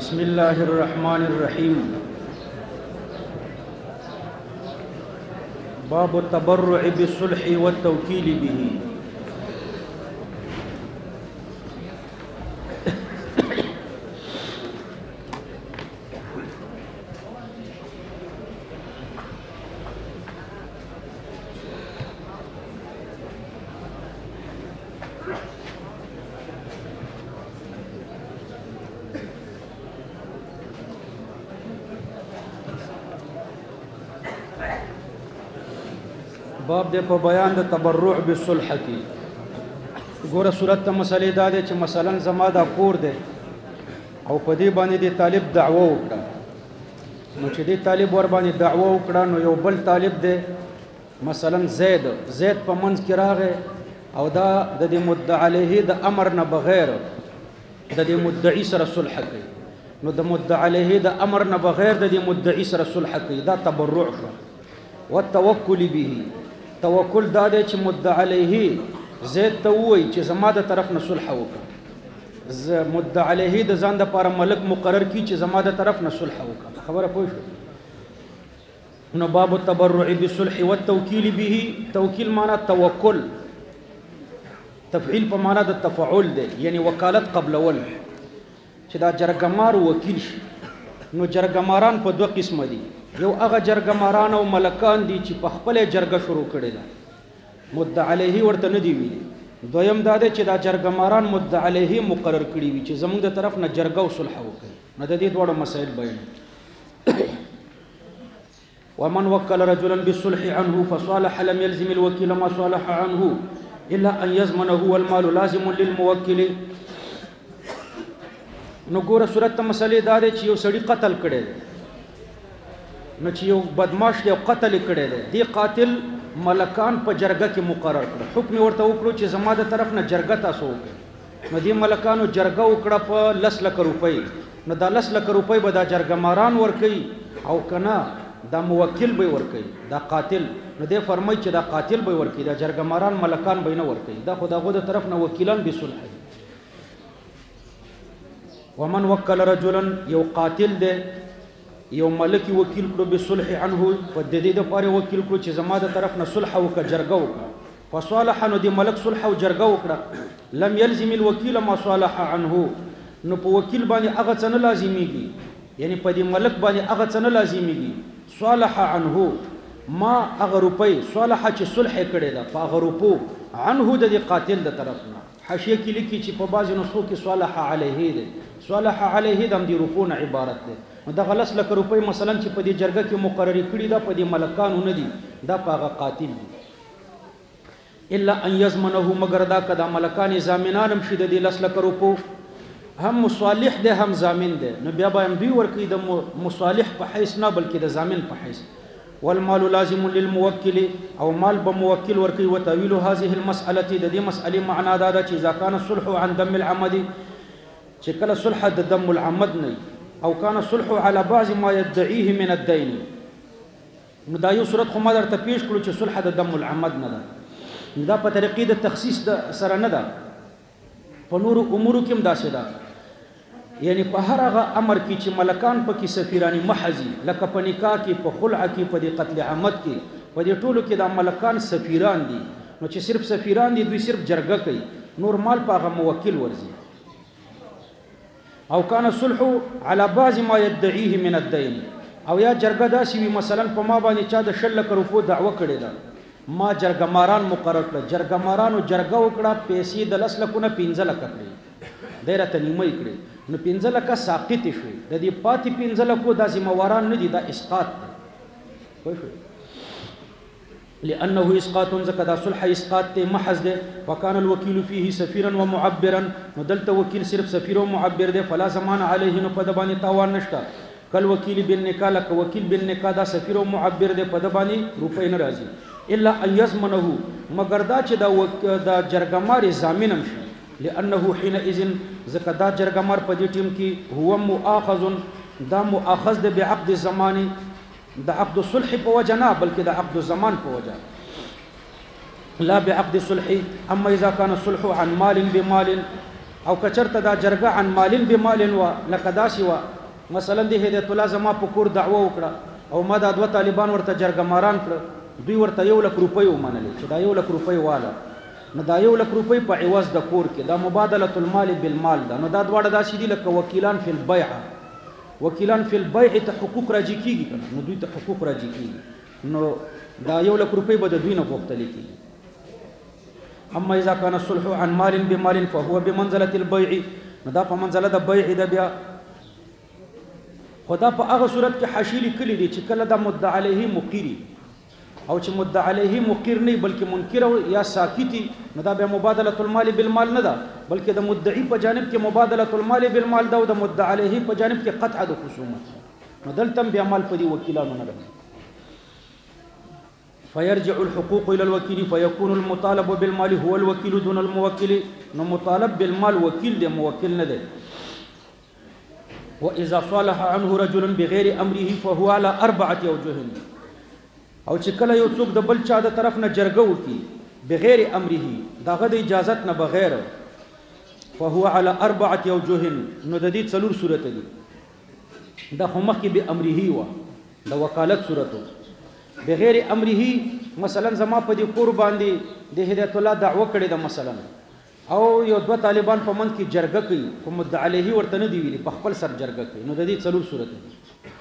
بسم الله الرحمن الرحيم. باب التبرع بالصلح والتوكيل به. باب دې په بیان د تبرع بالصلح کې. ګوره صورت ته مسلې دا دی چې مثلا زما دا کور دی او په دې باندې د طالب دعوه وکړه، نو چې دې طالب ور باندې دعوه وکړه نو یو بل طالب دی مثلا زید په منځ کې راغی او دا د دې مدعی علیه د امر نه بغیر د دې مدعی سره صلح کوي، نو د مدعی علیه د امر نه بغیر د دې مدعی سره صلح کوي، دا تبرع شو. والتوکل به، توکل دا دی چې مدعی علیه زید ته ووایي چې زما د طرف نه صلح وکړه، مدعی علیه د ځان دپاره ملک مقرر کړي چې زما د طرف نه صلح وکړه. خبره پوه شو؟ نو باب التبرع بالصلح والتوکیل به. توکیل معنا توکل، تفعیل په معنا د تفعول دی، یعنی وکالت قبلول، چې دا جرګمار وکیل شي. نو جرګماران په دوه قسمه دي، یو هغه جرګماران او ملکان دي چې په خپل جرګه شروع کړي ده، مدعی علیه ورته نه دی ویلي. دویم دا دی چې دا جرګماران مدعی علیه مقرر کړي وي چې زموږ د طرف نه جرګه او صلح وکړي. نو د دې دواړو مسایل بیان. ومن وکل رجلا بالصلح عنه فصالح لم يلزم الوكيل ما صالح عنه الا ان يضمنه والمال لازم للموكل. نو ګوره صورت ته مسلې دا دی چې یو سړی قتل کړی دی، نو چې یو بدماش دی او قتل کړی دی، دی قاتل ملکان په جرګه کې مقرر کړ، حکم ورته وکړو چې زما د طرف نه جرګه تاسو وکړئ. نو دې ملکانو جرګه وکړه په 10 لک روپۍ، نو دا 10 لک روپۍ به دا جرګماران ورکوي او کنه دا موکل به ورکوي، دا قاتل. نو دې فرمایي چې دا قاتل به ورکوي، دا جرګماران ملکان به نه ورکوي، دا خو دغه د طرف نه وکیلان به صلح. ومن وکل رجلا، یو قاتل دی یو ملک وکیل کړو بالصلح عنه، په دې د پاره وکیل کړو چې زما د طرف نه صلح وکړه، جرګه وکړه. فصالح، نو دې ملک صلح او جرګه وکړه. لم يلزم الوكيل ما صالح عنه، نو په وکیل باندې هغه څه نه لازمیږي، یعنی په دې ملک باندې هغه څه نه لازمیږي. صالح عنه ما هغه روپۍ، صالح چې صلح کړي ده په هغه روپو، عنه د دې قاتل د طرف نه. حاشیه کې لیکي چې په بعض نسخو کې صالح علیه ده، صالح علیه د دې روپو نه عبارت ده. نو د 10 لک روپۍ مثلا چې په دې جرګه کې مقرر کړي ده په دې ملکانو نه دي، دا په هغه قاتل دي. الا ان یضمنه، مگر دا کدا ملکان ضامنان هم شي د دې 10 لک روپو، هم مصالح ده هم ضامن ده، نو بیا به هم دوی ورکوي د مصالح په حیث نه بلکې د ضامن په حیث. والمال لازم للموكل، او مال بموكل ورکوي. وتاويل هذه المسألة، د دې مسألې معنا دا ده چې اذا كان الصلح عن دم العمد، چې کله صلح د دم العمد نه، او كان الصلح على بعض ما يدعيه من الدين. نو دا یو صورت خو ما درته پیش کړو چې صلح د دم العمد نه ده، دا په طریقې د تخصیص سره نه ده، په نورو امورو کې هم داسې ده. یعنی په هر هغه امر کې چې ملکان پکې سفیرانی محضی، لکه په نکاح کې، په خلع کې، په دې قتل عمد کې، په دې ټولو کې دا ملکان سفیران دي. نو چې صرف سفیران دي، دوی صرف جرګه کوي، نور مال په هغه موکل ورځي. او کان صلح على بعض ما يدعيه من الدين، او یا جرګه داسې وي مثلا په ما باندې چا د 10 لک روپو دعوه کړې ده، ما جرګماران مقرر کړل، جرګمارانو جرګه وکړه، پیسې د 10 لک نه 15 لک کړې، دایره ته نیمه کړې، نو 15 لک ساقط شوي، د دې پاتې 15 لکو دا ذمہواران نه دي، دا اسقاط دی. پوه شئ؟ لانه اسقاط، ځکه دا صلح اسقاط دی، محض دی. وکان الوکیل فيه سفیرا ومعبرا، نو دلته وکیل صرف سفیر او معبر دی. فلا زمان علیه، نو په د باندې تاوان نشته. کل وکیل بالنکاح، لکه وکیل بالنکاح دا سفیر او معبر دی، په د باندې روپۍ نه راځي. الا ان یضمنه، مگر دا چې دا جرګمار ضامن هم شي. لانه حينئذ، ځکه دا جرګمار په دې ټیم کې هو مؤاخذ، دا مؤاخذ دی بعقد الزمان، د عقد الصلح په وجه نه بلکې د عقد الزمان په وجه، لا بعقد الصلح. اما اذا كان الصلح عن مال بمال، او کچرته دا جرګه عن مالین بمالین و لکه داسې و مثلا د هدایت الله زما په کور دعوه وکړه او ما دا دوه طالبان ورته جرګه ماران کړ دوی ورته 1 لک روپۍ ومنلې چې دا 1 لک روپۍ واله نو دا 1 لک روپۍ په عوض د کور کې دا مبادله المال بالمال ده نو دا دواړه داسې دي لکه وکیلان فی البیع وکیلان فی البیع ته حقوق راجع کیږي نو دوی ته حقوق راجع کیږي نو دا 1 لک روپۍ به د دوی نه غوښتل کیږي اما اذا كان الصلح عن مال بمال فهو بمنزله البيع دا په منزله د بيع د بیا خدا په هغه صورت کې حاشیلی کلی دي چې کله د مدعا علیه مقیری او چې مدعا علیه مقیر نه بلکې منکر یا ساکتی نو دا به مبادله المال بالمال نه ده بلکې د مدعی په جانب کې مبادله المال بالمال ده او د مدعا علیه په جانب کې قطع د خصومت نو دلته بیا مال په دي وکیلانو نه ده فيرجع الحقوق الى الوكيل فيكون المطالب بالمال هو الوكيل دون الموكل نو مطالب بالمال وكيل ده موكل نه ده واذا صالح عنه رجل بغير امره فهو على 4 اوجه او چې کله یو څوک د بل چا د طرف نه جرګه وکي بغیر امره داغه د اجازت نه بغیر فهو على 4 اوجه نو د دې څلور صورت دي د همخ به امره و د وکالت صورتو بغیر امره مثلا زما په دې کور باندې د هدایت الله دعوه کړې ده مثلا او یو دوه طالبان په من کې جرګه کوي کوم مدعا علیه ورته نه دی ویلي په خپل سر جرګه کوي نو د دې څلور صورت دي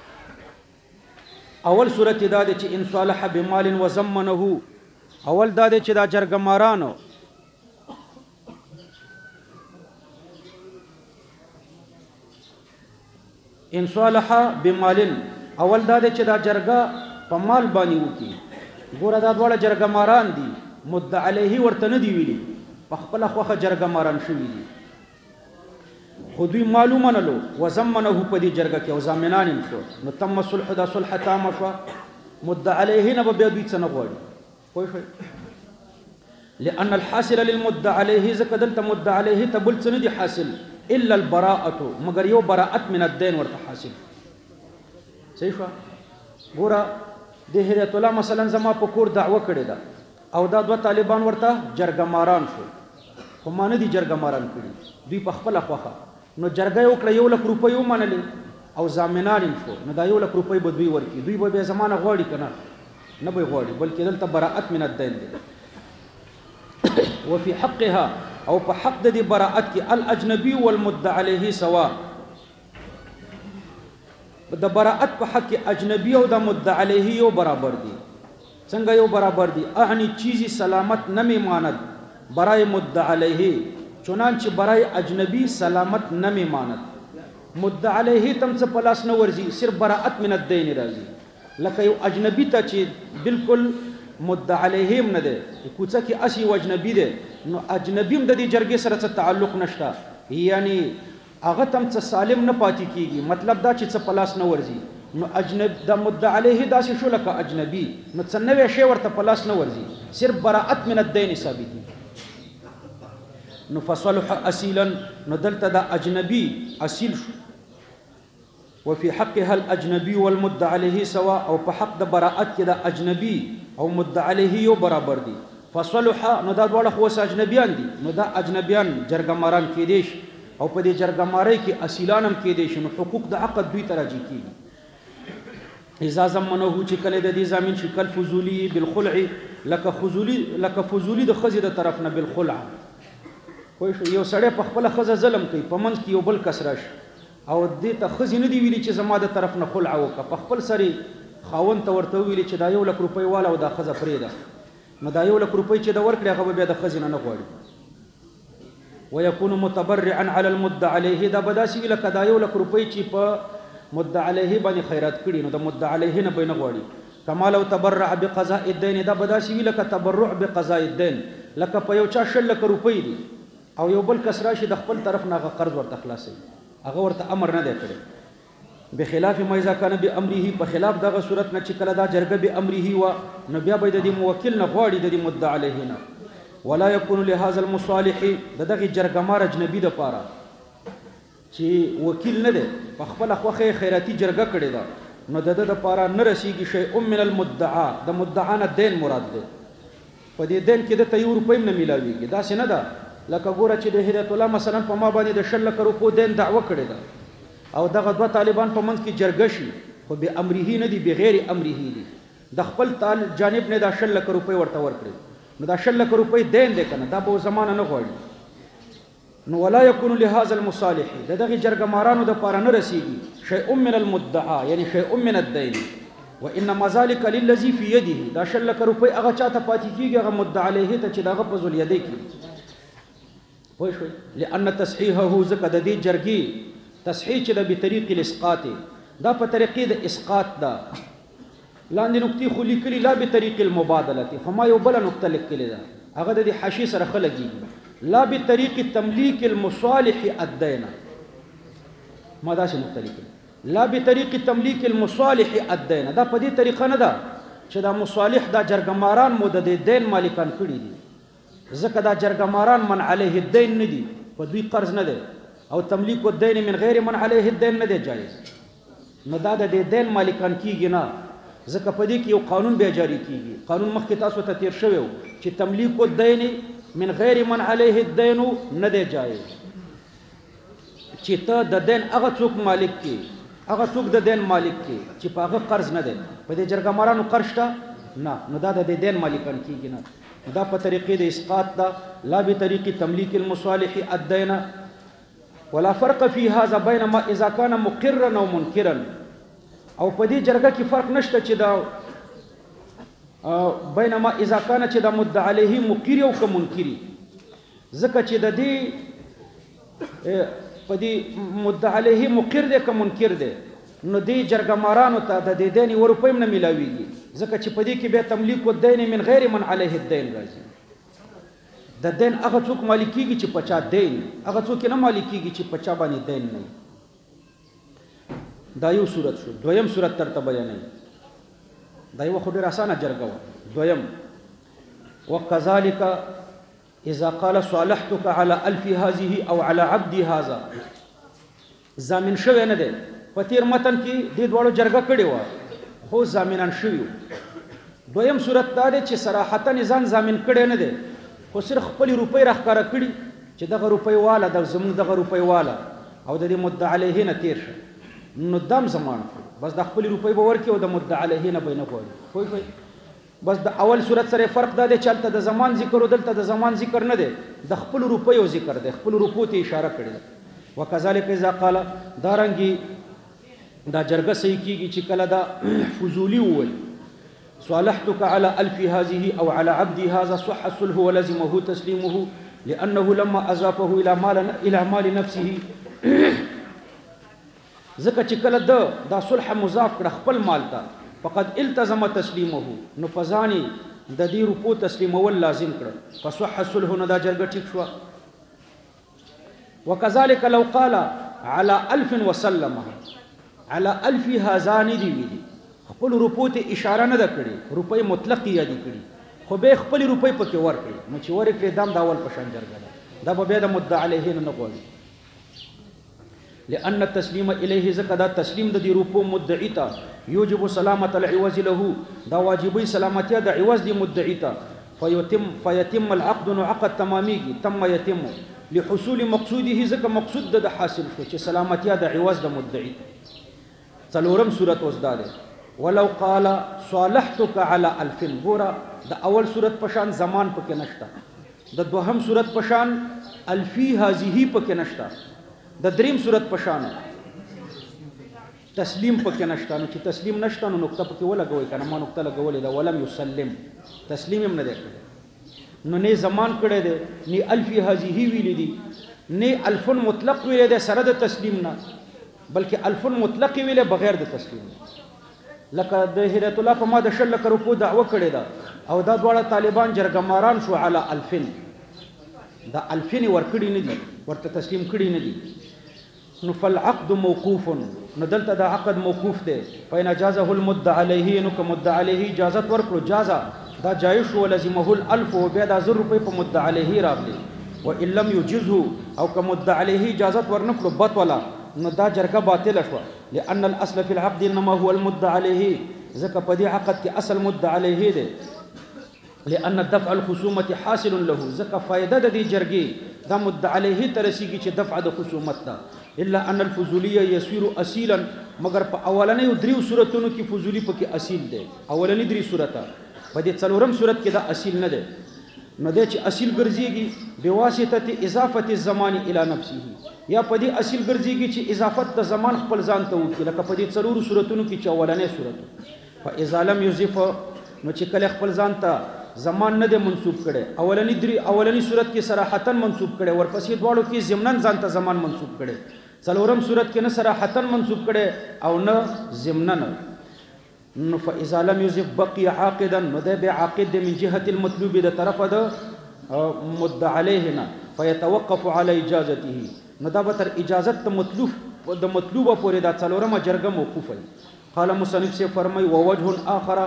اول صورت دا ده چې ان صالح بمال وزمنه اول دا ده چې دا جرګه مارانو ان صالح بمال اول دا ده چې دا جرګه په مال باندې وکي ګوره دا دواړه جرګه ماران دي مدعا علیه ورته نه دی ویلي په خپل خوخه جرګه ماران شوي دي خو دوی معلومه نه لو وزمنه په دې جرګه کې او ضامنان یې شو نو تم صلح دا صلح تام شو مدعا علیه نه به دوی څه نه غواړي خو شوي لأن الحاصل للمدعا علیه ځکه دلته مدعا علیه ته بل څه نه دي حاصل الا البراءة مگر یو براءت من الدین ورته حاصل صحیح شو ګوره د هدایت الله مثلا زما په کور دعوه کړې ده او دا دوه طالبان ورته جرګه ماران شو خو ما نه دي جرګه ماران کړي دوی په خپله خوښه نو جرګه یې وکړه 1 لک روپۍ ومنلې او ضامنان یې شو نو دا 1 لک روپۍ به دوی ورکړي دوی به بیا زما نه غواړي که نه به یې غواړي بلکې دلته براءت من الدین دی وفي حقها او په حق د دې براءت کې الاجنبي والمدعا علیه سوا د براءت په حق اجنبی او د مدعا علیه یو برابر دي څنګه یو برابر دي اعنی چیزی سلامت نمی ماند برای مدعا علیه چنانچه برای اجنبی سلامت نمی ماند مدعا علیه تم څه پلاس نه ورزي صرف براءت من الدین راځي لکه یو اجنبی ته چې بالکل مدعا علیه هم نه ده کوڅه کې اسی اجنبی ده نو اجنبی هم د دې جرګې سره څه تعلق نشته یعنی هغه تم څه سالم نه پاتې کیږي مطلب دا چې څه پلاس نه ورزي نو اجنبی د مدعا علیه داسې شو لکه اجنبی نو څه نوی شی ورته پلاس نه ورزي صرف براءت من الدین ثابت دي نو فصلح اصیلا نو دلته دا اجنبی اصیل شو وفي حقها الاجنبي والمدعا عليه سواء او په حق د براءت کې د اجنبي او مدعا عليه یو برابر دي فصلح نو دا ډول خو اجنبيان دي نو دا اجنبيان جرګماران کې دي او په دې جرګمارۍ کې اصیلانم کې دي شنو حقوق د عقد دوی تراجی کیږي اذا زمنه چې کله د دې زمين شکل فضولی بالخلع لك فضولی د خزې د طرف نه بالخلع خو یو سړی په خپل خزه ظلم کوي په منځ کې یو بل کس راشي او دې ته خزې نه دی ویلي چې زما د طرف نه خلع وکړه په خپل سری خاوند ته ورته ویلي چې دا 1 لک روپۍ والا او دا خزه پرېږده نو دا 1 لک روپۍ چې دا ورکړي هغه بیا د خزې نه غواړي ويكون متبرعا على المدعا عليه دا بداسي لك دا 1 لک روپۍ چې په مدعا عليه باندې خیرات کړي نو د مدعا عليه نه به نه غواړي کما لو تبرع بقضاء الدين دا بداسي لك تبرع بقضاء الدين لك په یو چا 1 لک روپۍ دي او یو بل کس راشي د خپل طرف نه قرض ورته خلاصي هغه ورته امر نه دی کړی بخلاف ما اذا كان بامره په خلاف دغه صورت نه چې کله دا جرګه بامره و نو بیا به د موکل نه غواړي د مدعا عليه نه ولا يكون لهذا المصالح دغه جرګمار اجنبي د پاره چې وکیل نه دی په خپل خوخه خیراتی جرګه کړی دا نو د پاره نه رسیږي شی من المدعا د مدعا نه دین مراد دی په دې دین کې د 1 روپۍ نه ملاويږي دا څنګه ده لکه ګوره چې د هدایت الله مثلا په ما باندې د 100 لکه روپو دین دعوه کړې ده او دغه دوه طالبان په منځ کې جرګه شي خو به امره نه دي بغیر امره دي د خپل جانب نه دا 100 لکه روپۍ ورته ورکړي نو دا 100 لکه روپۍ دین دی کنه دا به زمانه نه غواړي نو ولا يكون لهذا المصالح دغه جرګمارانو د پاره نه رسیږي شيء من المدعى یعنی شيء من الدين وانما ذلك للذي في يده دا 100 لکه روپۍ هغه چاته پاتې کیږي هغه مدعا علیه ته چې دغه په ذل یدی کې پوه شئ لان تصحيحه زکه د دې جرګي تصحیح چې د بطریق الاسقاط دا په طریقې د اسقاط دا لاندې نقطې خو لیکلي لا بطریق المبادله خو ما یو بل نقطه لیکلې ده هغه د حاشیه سره خلګي لا بطریق تملیک المصالح الدین ما دا څه نقطه لیکلې لا بطریق تملیک المصالح الدین دا په دې طریقه نه ده چې دا مصالح دا جرګماران مو د دین مالکان کړي دي ځکه دا جرګماران من علیه الدین نه دي په دوی قرض نه ده او تملیک الدین من غیر من علیه الدین نه دی جایز نو دا د دین مالکان کیږي نه ځکه په دې کې یو قانون بیا جاری کیږي قانون مخکې تاسو ته تیر شوی چې تملیک الدین من غیر من علیه الدین نه دی جایز چې ته د دین هغه څوک مالک کی هغه څوک د دین مالک کی چې په هغه قرض نه دی په دې جرګمارانو قرض ته نه نو دا د دین مالکان کیږي نه دا په طریقې د اسقاط دا لا بطریق تملیک المصالح الدین ولا فرق في هذا بينما اذا كان مقرا او منكرا او په دې جرګه کې فرق نشته چې دا بينما اذا كان چې دا مدعا عليه مقر او که منکری ځکه چې د دې په دې مدعا عليه مقر دی که منکر دی نو دې جرګمارانو ته د دې دین ورپېم نه ملاويږي ځکه چې په دې کې به تملیک الدین من غیر من عليه الدین راځي د دین هغه څوک مالکیږي چې پچا دین هغه څوک نه مالکیږي چې پچا باندې دین نه دا یو صورت شو دویم صورت ترته بیانې دا یو خو ډېر اسانه جرګه وه دویم وکذلک اذا قال صالحتك على الف هذه او على عبدي هذا ضامن شوی نه دی په تیر متن کې د دوړو جرګه کړې و خو ضامنان شوی دویم صورت دا دی چې صراحتا نظام ضامن کړي نه دی خو صرف خپل روپۍ راښکاره کړي چې دغه روپۍ والا د زموږ دغه روپۍ والا او د دې مدعا علیه نه تیر شه نو دام زمان بس د خپل روپۍ به ورکړي او د مدعا علیه نه به نه غواړي پوه بس د اول صورت سره فرق دا دی چې هلته د زمان ذکر او دلته د زمان ذکر نه دی د خپل روپیو ذکر دی خپل روپو ته اشاره کړې ده وکذلک اذا قال دارنګي دا جرګه صحیح کیږي چې کله دا فضولی وویل صالحتك على ألف هذه أو على عبدي هذا صح الصلح ولزمه تسليمه لأنه لما أضافه إلى مال نفسه ځکه چې کله دا صلح مضاف کړه خپل مال ته فقد التزم تسليمه نو پزانی د دې روپو تسلیمول لازم کړه فصح الصلح نو دا جرګه ټیک شو وكذلك لو قال على 1000 وسلمها على 1000 هذان دی ویلي خپل روپو ته اشاره نه ده کړې روپۍ مطلق یادي کړي خو به خپل روپۍ پکې ورکړي نو چې ورکړي دام داول په شان جرګه دا به بیا د مدعا علیه نه غواړي لأن التسليم إليه زكدا تسليم د دې روپو مدعي ته يوجب سلامة العوض له دا واجبي سلامتیا د عوض دی مدعي ته فيتم العقد عقد تمامي تم يتم لحصول مقصوده زکه مقصود د حاصل شو چې سلامتیا د عوض د مدعي څلورم صورت وزداده ولو قال صالحتك على 1000 ګوره د اول صورت پشان زمان پکې نشته د دوهم صورت پشان الفی هذه پکې نشته د دریم صورت پشان تسلیم پکې نشته نو چې تسلیم نشته نو نقطه پکې ولګوي کنه ما نقطه لګولې دا ولم يسلم تسلیم هم نه دی نو نه زمان کړی دی نه الفی هذه ویل دي نه الف مطلق ویل دی سره د تسلیم نه بلکې الف مطلق ویل بغیر د تسلیم لکه د هدایت الله په ما د 100 لک روپو دعوه کړې ده او دا دواړه طالبان جرګماران شو علی الفن دا الفن ورکړي نه دي ورته تسلیم کړي نه دي نو فالعقد موقوف نو دلته دا عقد موقوف دی فإن جازه المدعى عليه نو که مدعى عليه اجازت ورکړو جازه دا جایز شو لزمه الالف و بیا دا 1000 روپۍ په مدعى عليه راغلي وان لم يجزه او که مدعى عليه اجازت ورنکړو بطوله نو دا جرګه باطله شو لأن الأصل في العقد إنما هو المدعى عليه ځکه په دې عقد کې اصل مدعى عليه دی لأن دفع الخصومة حاصل له ځکه فائدہ د دې جرګې دا مدعا علیه ته رسیږي چې دفع د خصومت ده. الا ان الفضوليه يصير اصيلا مگر په اولنۍ دریو صورتونو کې فضولی پکې اصیل دی. اولنۍ درې صورته په دې څلورم صورت کې دا اصیل نه دی. نو دی چې اصیل ګرځيږي بواسطه اضافه الزمان الى نفسه یا په دې اصیل ګرځيږي چې اضافت د زمان خپل ځان ته وکړي لکه په دې څلورو صورتونو کې چې اولنۍ صورت فاذا لم يضيف نو چې کله خپل ځان ته زمان نه دی منسوب کړي اولنی صورت کې صراحتن منسوب کړي ورپسې دواړو کې ضمنن ځان ته زمان منسوب کړي څلورم صورت کې نه صراحتن منسوب کړي او نه ضمنن نو فاذا لم يضف بقي عاقدا نو ده به عاقد من جهه المطلوب ده طرف ده مدعى عليه نه فيتوقف على اجازته نو دا به تر اجازت مطلوب د مطلوبه پورې دا څلورمه جرګه موقوف وي. قال مصنف سے فرمای ووجه اخر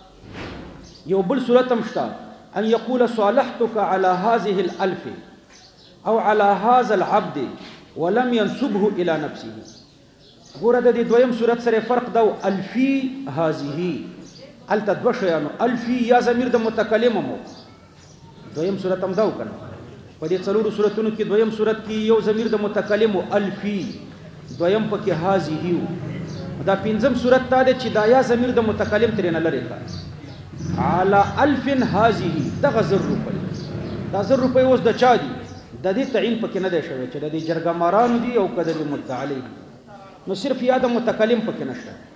یو بل صورت مشتا ان يقول صالحتك على هذه الالف او على هذا العبد ولم ينسبه الى نفسه. ګوره د دې دویم صورت سره فرق دا الفی هذه الته دوه شیانو الفی یا ضمیر د متکلم مو دویم صورت هم دا وکړه په دې څلورو صورتونو کې دویم صورت کې یو ضمیر د متکلم الفی دویم پکې هذه دا پنځم صورت ته چې دا یا ضمیر د متکلم ترې نه لري على الف هذه دغه 1000 روپۍ دا 1000 روپۍ اوس د چا دي د دې تعین پکې نه دی شوی چې د دې جرګه مارانو دي او کده مدعا علیه نو صرف یاد متکلم پکې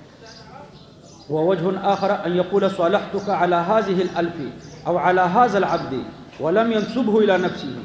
نشته. ووجه آخر ان يقول صالحتك على هذه الالف او على هذا العبد ولم ينسبه الى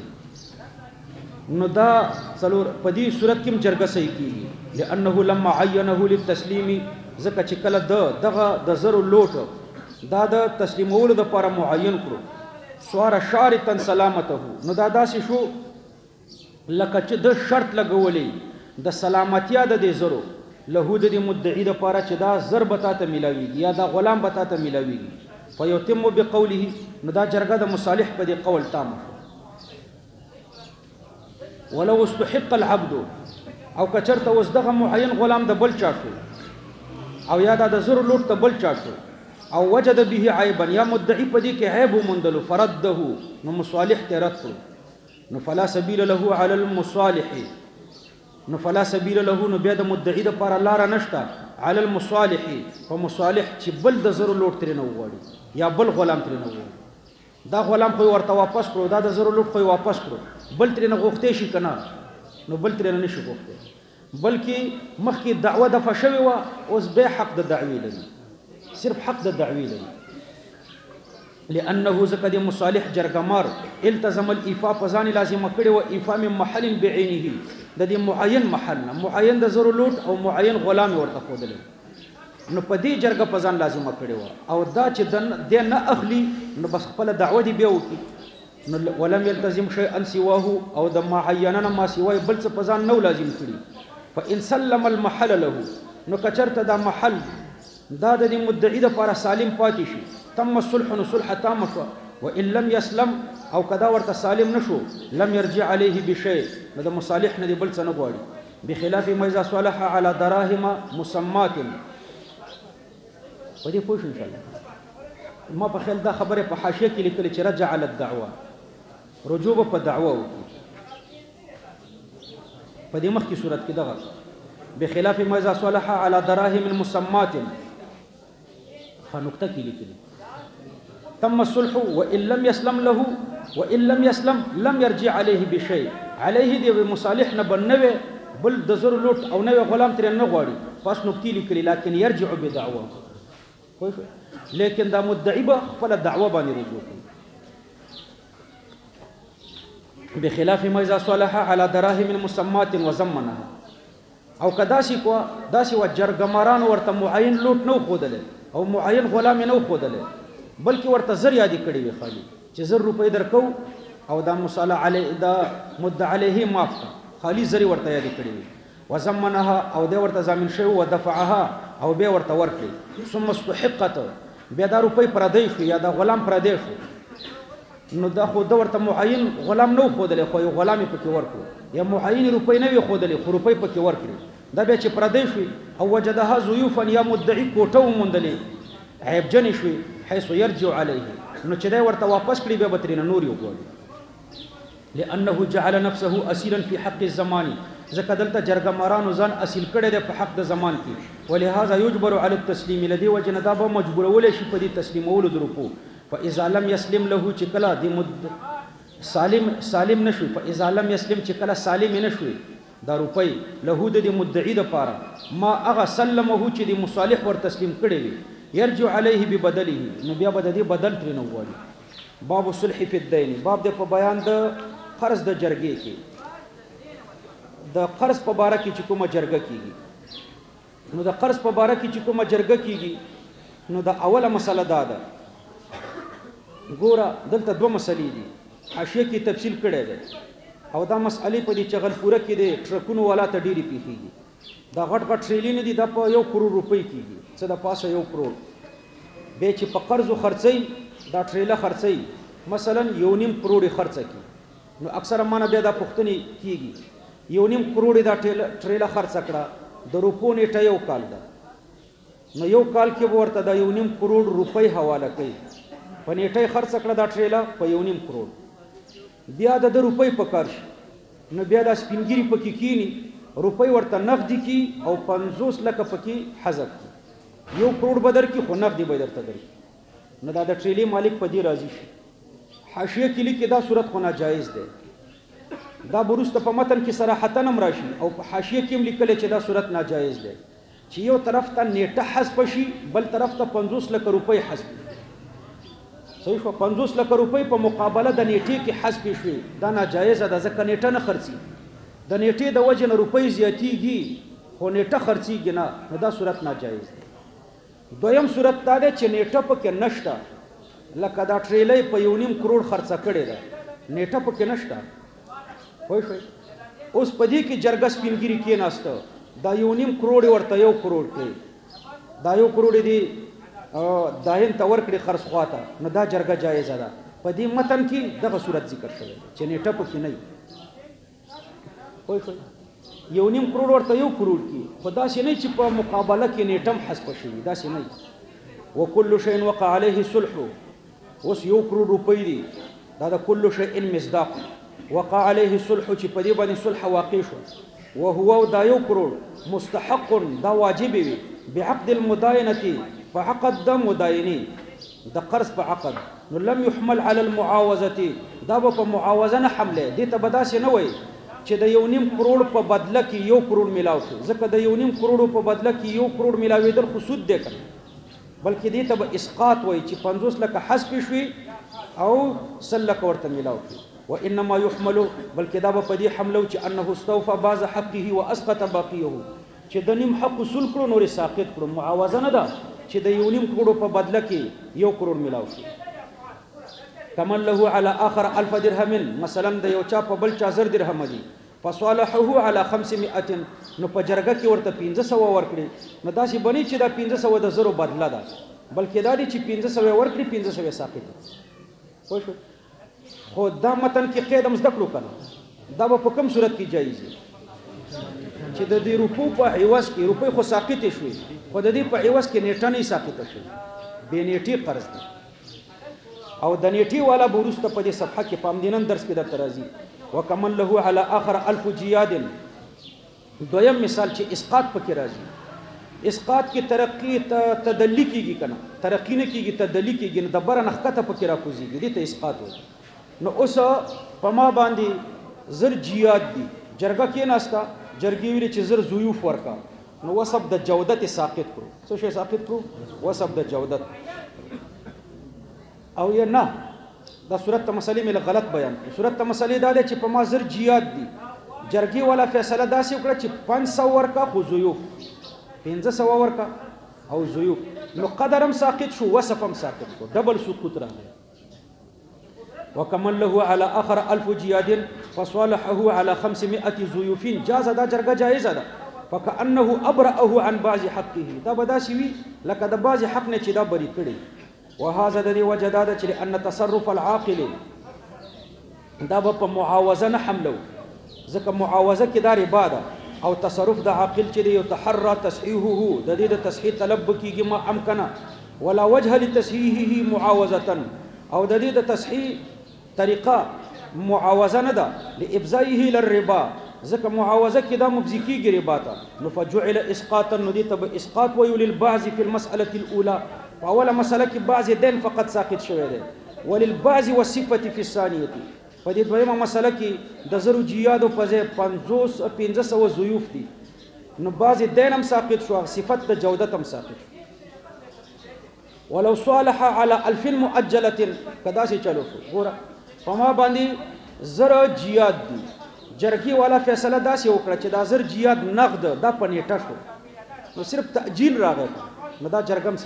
نفسه نو دا څلور په دې صورت کې جرګه صحیح کیږي لانه لما عينه للتسليم ځکه چې کله دغه د 1000 لوټ دا د تسلیمولو د لپاره معین کړو سوار شارطا سلامته نو دا داسې شو لکه چې د شرط لګولې د سلامتیا د دې زرو له د مدعی د لپاره چې دا زر بتا ته ملاويږي یا دا غلام بتا ته ملاويږي فیتم بقوله نو دا جرګه د مصالح په دې قول تام ولو استحق العبد او کچرته وس دغه معین غلام د بل چا شو او یا دا د زر لوټ ته بل چا شو او وجد به عيبا یا مدعی په دې کې عیب ومندلو فرده نو مصالح ته رد کړو نو فلا سبيل له على المصالح نو فلا سبيل له نو بیا د مدعی د لپاره لار نشته على المصالح فمصالح چې بل د زر لوټ ترې نه وغواړي یا بل غلام ترې نه وغواړي دا غلام خو ورته واپس کړو دا د زر لوټ خو واپس کړو بل ترې نه غوښتې شي کنه نو بل ترې نه نشي غوښتې بلکې مخکې دعوه د فشوي وا اوس به حق د دعوی لري صرف حق د دعوی لري لانه زکد مصالح جرګمار التزم الايفاء فزان لازم کړي او ايفاء من محل بعينه د دې معین محل معین د زر لوټ او معین غلام ورته خودل نو په دې جرګه فزان لازم کړي او دا چې د نه اخلي نو بس خپل دعوه دی به وکي نو ولم يلتزم شيئا سواه او د معیننا ما سواه بل څه فزان نو لازم کړي فان سلم المحل له نو کچرته دا محل دا د مدعی د لپاره سالم پاتې شي تم الصلح نو صلح تام شو وان لم يسلم او کدا ورته سالم نشو لم يرجع عليه بشيء نو د مصالح نه بل څه نه غواړي بخلاف ما اذا صلح على دراهم مسمات ودي پوښ ان شاء الله ما په خیال دا خبره په حاشیه کې لیکل چې رجع على الدعوه رجوع په دعوه په دې مخ کې صورت کې دغه بخلاف ما اذا صلح على دراهم مسمات فنقطه کې لیکل تم الصلح وان لم يسلم له وان لم يسلم لم يرجع عليه بشيء عليه دي مصالح نه بنوي بل د زر لوټ او نوې غلام تر نه غواړي پس نقطه لیکل لكن يرجع بدعوه لیکن دا مدعی به خپل دعوه باندې رجوع کوي بخلاف ما اذا صلح على دراهم مسمات وزمنها او کداسي کو داسي و جرګماران ورته معین لوټ نو خودل او معین غلام نو خودل بلکې ورته زر یادی کړی وي خالي چې 1000 روپۍ درکو او دا مصالح علی دا مدعا علیه معاف خالي زری ورته یادی کړی وي وزمنها او د ورته ضامن شو او دفعها او به ورته ورکړي ثم استحقت به دا روپۍ پر دی شو یا دا غلام پر دی شو نو دا خو د ورته معین غلام نو خودل خو یو غلام پکې ورکو یا معین روپۍ نه وي خودل خو روپۍ پکې ورکړي دا به چې پر دی شو او وجدها ضيوفا یا مدعي کوټو مندلې عیب جن شوي حيث يرجع عليه نو چې دا ورته واپس کړي بیا به ترېنه نور یو غواړي لأنه جعل نفسه اسیرا فی حق الزمان ځکه دلته جرګه مارانو ځان اصیل کړی دی په حق د زمان کې ولهذا یجبر علی التسلیم لدی وجه نه دا به مجبورولی شي په دې تسلیمولو د رکوع فاذا لم يسلم له چې کله د سالم نشوي فاذا لم يسلم چې کله سالم نشوي دا روپۍ له د مدعی دپاره ما هغه سلمه چې د مصالح ور تسلیم کړی وي یرجع علیه ببدله نو بیا به د دې بدل ترېنه وغواړي باب صلح فی الدین باب د په بیان د قرض د جرګې کې د قرض په باره کې چې کومه جرګه کیږي نو د قرض په باره کې چې کومه جرګه کیږي نو د اوله مسله دا ده ګوره دلته دوه مسلې دي حاشیه کې تفصیل کړی دی او دا مسئلې په دې چغلپوره کې د ټرکونو والا ته ډېرې پیښېږي دا غټ غټ ټریلي نه دي دا په 1 کروڑ روپۍ کېږي څه د پاسه 1 کروڑ بیا چې په قرضو خرڅوي دا ټریله خرڅوي مثلا 1.5 کروڑ یې خرڅه کړي نو اکثره مانه بیا دا پوښتنې کېږي 1.5 کروڑ دا ټریله خرڅه کړه د روپو نیټه 1 کال ده نو 1 کال کې به ورته دا 1.5 کروڑ روپۍ حواله کوي په نیټه خرڅه کړه دا ټریله په 1.5 کروڑ بیا د روپۍ په کار شي نو بیا دا سپینګیري پکې کینی روپۍ ورته نقدي کی او 50 لکه پکې حذف کی 1 کروڑ بدر کی خو نقدي به درته درکړي نو دا د ټریلې مالک په دې راضي شي حاشیه کې لیکي دا صورت خو ناجایز ده دا بروسته په متن کې صراحتا هم راشي او په حاشیه کې هم لیکل چې دا صورت ناجایز ده چې یو طرف ته نیټه حذف شي بل طرف ته 50 لک روپۍ حذف صحیح شو 50 لک روپۍ په مقابله د نیټې کې حذف شوي دا ناجایز ده ځکه نیټه نه خرڅي د نیټې د وجه نه روپۍ زیاتیږي خو نیټه خرڅیږي نه نو دا صورت ناجایز ده دویم صورت دا ده چې نیټه پکې نشته لکه دا ټریلې په 1.5 کروڑ خرڅه کړې ده نیټه پکې نشته وای شو اوس په دې کې جرګه سپینګری کې ناشته دا 1.5 کروڑ ورته 1 کروڑ کې دا 1 کروڑ دی داین تور کړي خرڅ خواته نو دا جرګه جایز ده په دې متن کې دغه صورت ذکر شوی چې نیټه پکې نه وای شو 1.5 کروڑ ورته 1 کروڑ کې خدا سي نه چې په مقابله کې نیټم حذف شوی دا سي نه وکل شيء وقع عليه صلح اوس 1 کروڑ روپۍ دي دا د کل شيء مصداق وقع عليه صلح چې په دې باندې صلح واقع شو وهو دا 1 کروڑ مستحق دا واجب وي بعقد المداينه فعقد د مدايني د قرض په عقد نو لم يحمل على المعاوضه دا په معاوضه نه حمله دي ته بداسه نه وي چې د 1.5 کروڑ په بدله کې 1 کروڑ ملاو شي ځکه د 1.5 کروڑ په بدله کې 1 کروڑ ملاوېدل خو سود دی کړ بلکې دې ته به اسقاط وي چې 50 لک حذف شوي او 100 لک ورته ملاو شي وانما يحمل بلکې دا به په دې حمله چې انه استوفى بعض حقه واسقط باقيه چې د نیم حق وصول کړو نور ساقط کړو معاوضه نه ده چې د 1.5 کروڑ په بدله کې 1 کروڑ ملاو شي کمن له على اخر 1000 درهم مثلا د یو چا په بل چا 1000 درهم دي فصالحه على 500 نو په جرګه کې ورته 1500 ورکړي نو داسې بني چې دا 1500 د زرو بدله ده بلکې دا دي چې 1500 ورکړي 1500 ساقط خو شو خو دا متن کې قید هم زده کړو کنه دا په کوم صورت کې جایز دي چې د دې روپو په عوض کې روپۍ خو ساقط شوي خو د دې په عوض کې نیټه نه ساقط شوي بې نیټې قرض دی او د نیټې والا به وروسته په دې صفحه کې په همدې نن درس کې درته راځي وکمن له على اخر 1000 جیاد دویم مثال چې اسقاط پکې راځي اسقاط کې ترقی تدلی کېږي کنه ترقی نه کېږي تدلی کېږي د بره نخکته پکې راکوزيږي دې ته اسقاط وایي نو اوس په ما باندې زر جیاد دي جرګه کې ناستا جرګې ویل چې زر زیوف ورکا نو وسب د جودت ساقط کړو څه شي ساقط کړو وسب د جودت او یا نه دا صورت ته مسلې مې غلط بیان کړ صورت ته مسلې دا ده چې په ما زر جیاد دي جرګې والا فیصله داسې وکړه چې 500 ورکا خو زیوف 1500 ورکا او زیوف نو قدرم ساقط شو وسفم ساقط شو ډبل سقوط راغی وكمن له على اخر 1000 جياد فصالحه على 500 زيوف جاز دا جرګه جائزه ده فكانه ابرأه عن بعض حقه دا بداسي وي لکه د بعض حق نه چې دا بری کړي وهذا د وجداد چې ان تصرف العاقل دا په معاوضه نه حملو ځکه معاوضه کې دا ربا ده او تصرف د عاقل چې یو تحرى تصحيحه د دې د تصحيح طلب کیږي ما امکنه ولا وجه لتصحيحه معاوضه او د دې د تصحیح طریقه معاوضه نه ده لابزائه للربا ځکه معاوضه کې دا مبزي کېږي ربا ته نو فجعل اسقاطا نو دې ته به اسقاط ویل للبعض في المسألة الأولى په اوله مسله کې بعض دین فقط ساقط شوی دی وللبعض والصفة في الثانية په دې دویمه مسله کې د زرو جیادو په ځای 1500 ضیوف دي نو بعض دین هم ساقط شو صفت د جودت هم ساقط شو ولو صالح على 1000 مؤجله کدا سي چلو ګوره فما باندې زر جیاد دي جرګي والا فیصله داسې وکړه چې دا زر جیاد نقد دا پنيټه شو نو صرف تأجیل راغی نو دا جرګم